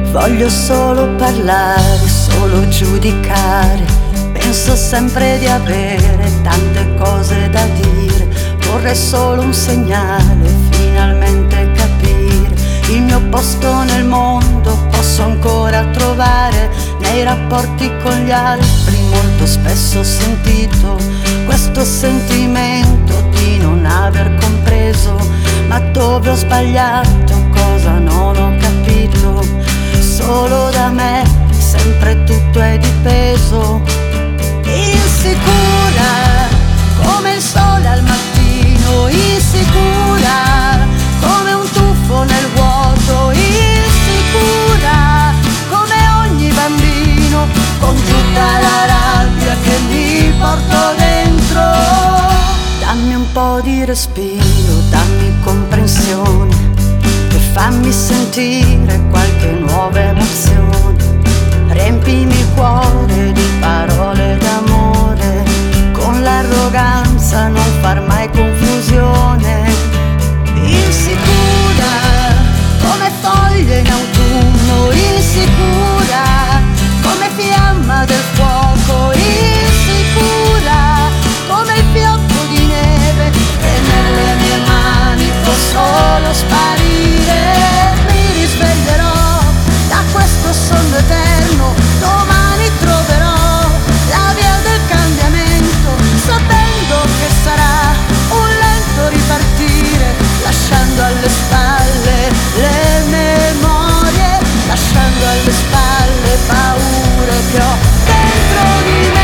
Voglio solo parlare, solo giudicare. Penso sempre di avere tante cose da dire. Vorrei solo un segnale, finalmente capire il mio posto nel mondo. Posso ancora trovare nei rapporti con gli altri. Molto spesso ho sentito questo sentimento di non aver compreso, ma dove ho sbagliato, cosa non ho capito. Solo da me sempre tutto è dipeso. Insicura come il sole al mattino, insicura come un tuffo nel vuoto, insicura come ogni bambino, con tutta la rabbia che mi porto dentro. Dammi un po' di respiro, dammi comprensione e fammi sentire qualche nuova emozione. Riempimi il cuore di parole d'amore, con l'arroganza non far mai confusione. Insicura come foglie in autunno, insicura come fiamma del fuoco, insicura come il fiocco di neve che nelle mie mani può solo sparire. Mi risveglierò da questo sonno eterno, domani troverò la via del cambiamento, sapendo che sarà un lento ripartire, lasciando alle spalle le memorie, lasciando alle spalle paure che ho dentro di me.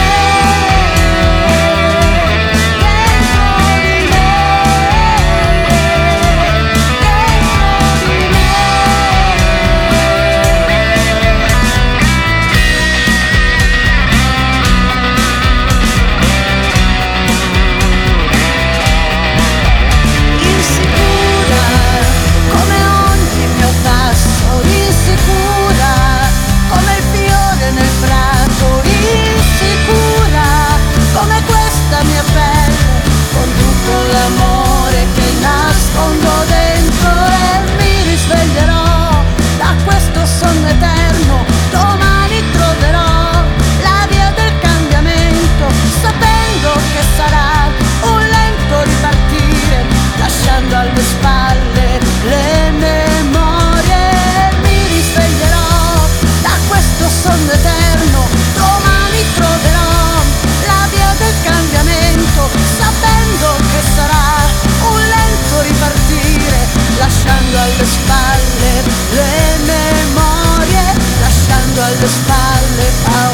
Alle spalle le memorie, lasciando alle spalle